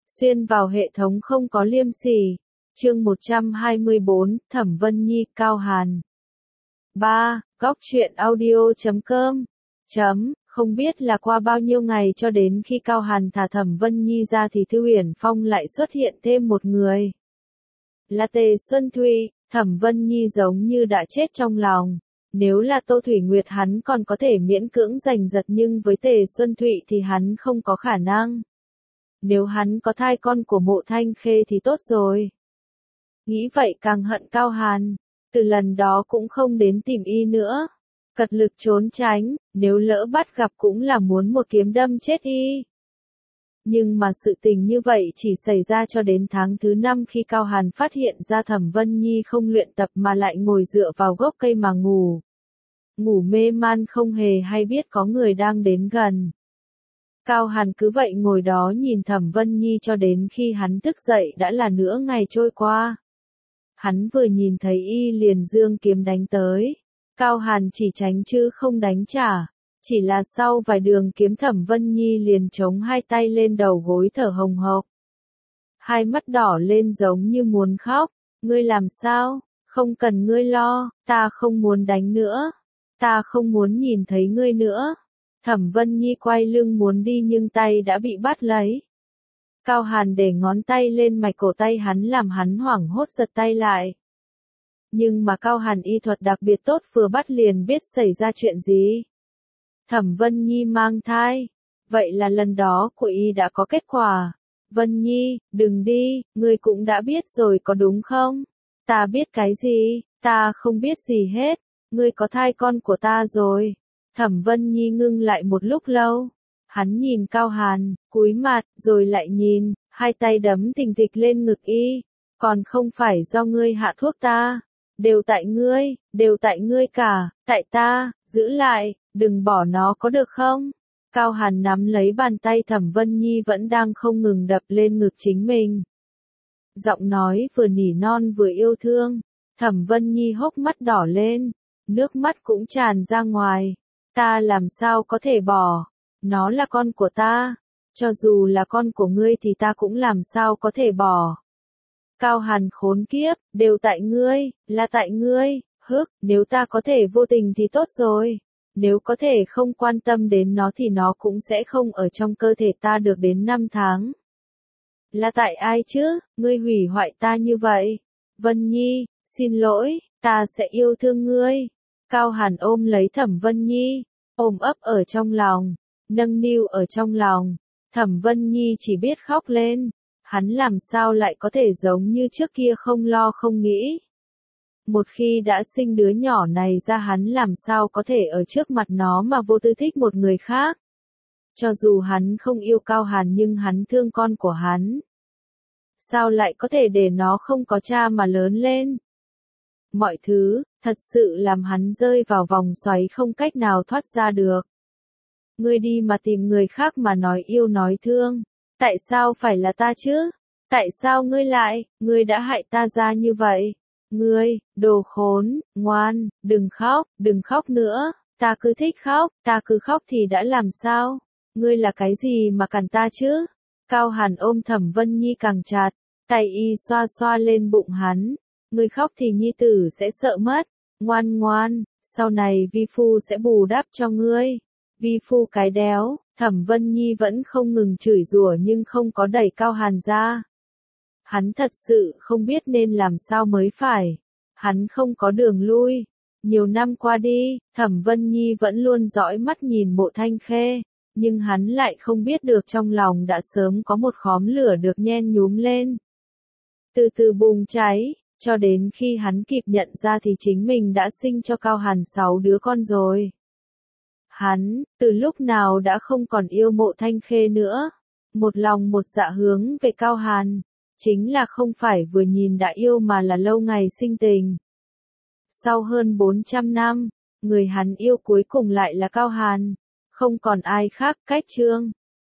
Xuyên vào hệ thống không có liêm sỉ. Chương 124, Thẩm Vân Nhi, Cao Hàn. 3. Góc truyện audio.com. Không biết là qua bao nhiêu ngày cho đến khi Cao Hàn thả Thẩm Vân Nhi ra thì Thư Uyển Phong lại xuất hiện thêm một người. Là Tề Xuân Thụy. Thẩm Vân Nhi giống như đã chết trong lòng. Nếu là Tô Thủy Nguyệt hắn còn có thể miễn cưỡng giành giật, nhưng với Tề Xuân Thụy thì hắn không có khả năng. Nếu hắn có thai con của Mộ Thanh Khê thì tốt rồi. Nghĩ vậy càng hận Cao Hàn, từ lần đó cũng không đến tìm y nữa. Cật lực trốn tránh, nếu lỡ bắt gặp cũng là muốn một kiếm đâm chết y. Nhưng mà sự tình như vậy chỉ xảy ra cho đến tháng thứ 5 khi Cao Hàn phát hiện ra Thẩm Vân Nhi không luyện tập mà lại ngồi dựa vào gốc cây mà ngủ. Ngủ mê man không hề hay biết có người đang đến gần. Cao Hàn cứ vậy ngồi đó nhìn Thẩm Vân Nhi cho đến khi hắn thức dậy đã là nửa ngày trôi qua. Hắn vừa nhìn thấy y liền giương kiếm đánh tới. Cao Hàn chỉ tránh chứ không đánh trả. Chỉ là sau vài đường kiếm Thẩm Vân Nhi liền chống hai tay lên đầu gối thở hồng hộc. Hai mắt đỏ lên giống như muốn khóc. Ngươi làm sao? Không cần ngươi lo, ta không muốn đánh nữa. Ta không muốn nhìn thấy ngươi nữa. Thẩm Vân Nhi quay lưng muốn đi nhưng tay đã bị bắt lấy. Cao Hàn để ngón tay lên mạch cổ tay hắn làm hắn hoảng hốt giật tay lại. Nhưng mà Cao Hàn y thuật đặc biệt tốt, vừa bắt liền biết xảy ra chuyện gì. Thẩm Vân Nhi mang thai. Vậy là lần đó của y đã có kết quả. Vân Nhi, đừng đi, ngươi cũng đã biết rồi có đúng không? Ta biết cái gì? Ta không biết gì hết. Ngươi có thai con của ta rồi. Thẩm Vân Nhi ngưng lại một lúc lâu. Hắn nhìn Cao Hàn, cúi mặt, rồi lại nhìn, hai tay đấm thình thịch lên ngực y. Còn không phải do ngươi hạ thuốc ta. Đều tại ngươi cả, tại ta, giữ lại, đừng bỏ nó có được không? Cao Hàn nắm lấy bàn tay Thẩm Vân Nhi vẫn đang không ngừng đập lên ngực chính mình. Giọng nói vừa nỉ non vừa yêu thương. Thẩm Vân Nhi hốc mắt đỏ lên, nước mắt cũng tràn ra ngoài. Ta làm sao có thể bỏ? Nó là con của ta. Cho dù là con của ngươi thì ta cũng làm sao có thể bỏ. Cao Hàn khốn kiếp, đều tại ngươi, là tại ngươi, nếu ta có thể vô tình thì tốt rồi. Nếu có thể không quan tâm đến nó thì nó cũng sẽ không ở trong cơ thể ta được đến 5 tháng. Là tại ai chứ, ngươi hủy hoại ta như vậy? Vân Nhi, xin lỗi, ta sẽ yêu thương ngươi. Cao Hàn ôm lấy Thẩm Vân Nhi, ôm ấp ở trong lòng, nâng niu ở trong lòng. Thẩm Vân Nhi chỉ biết khóc lên. Hắn làm sao lại có thể giống như trước kia không lo không nghĩ. Một khi đã sinh đứa nhỏ này ra hắn làm sao có thể ở trước mặt nó mà vô tư thích một người khác. Cho dù hắn không yêu Cao Hàn nhưng hắn thương con của hắn. Sao lại có thể để nó không có cha mà lớn lên? Mọi thứ, thật sự làm hắn rơi vào vòng xoáy không cách nào thoát ra được. Ngươi đi mà tìm người khác mà nói yêu nói thương. Tại sao phải là ta chứ? Tại sao ngươi đã hại ta ra như vậy? Ngươi, đồ khốn, ngoan, đừng khóc nữa, ta cứ thích khóc, ta cứ khóc thì đã làm sao? Ngươi là cái gì mà cản ta chứ? Cao Hàn ôm Thẩm Vân Nhi càng chặt, tay y xoa xoa lên bụng hắn. Ngươi khóc thì nhi tử sẽ sợ mất, ngoan, sau này vi phu sẽ bù đắp cho ngươi. Vi phu cái đéo. Thẩm Vân Nhi vẫn không ngừng chửi rủa nhưng không có đẩy Cao Hàn ra. Hắn thật sự không biết nên làm sao mới phải. Hắn không có đường lui. Nhiều năm qua đi, Thẩm Vân Nhi vẫn luôn dõi mắt nhìn Mộ Thanh Khê, nhưng hắn lại không biết được trong lòng đã sớm có một khóm lửa được nhen nhúm lên. Từ từ bùng cháy, cho đến khi hắn kịp nhận ra thì chính mình đã sinh cho Cao Hàn 6 đứa con rồi. Hắn, từ lúc nào đã không còn yêu Mộ Thanh Khê nữa. Một lòng một dạ hướng về Cao Hàn. Chính là không phải vừa nhìn đã yêu mà là lâu ngày sinh tình. Sau hơn 400 năm, người hắn yêu cuối cùng lại là Cao Hàn. Không còn ai khác, cách chương.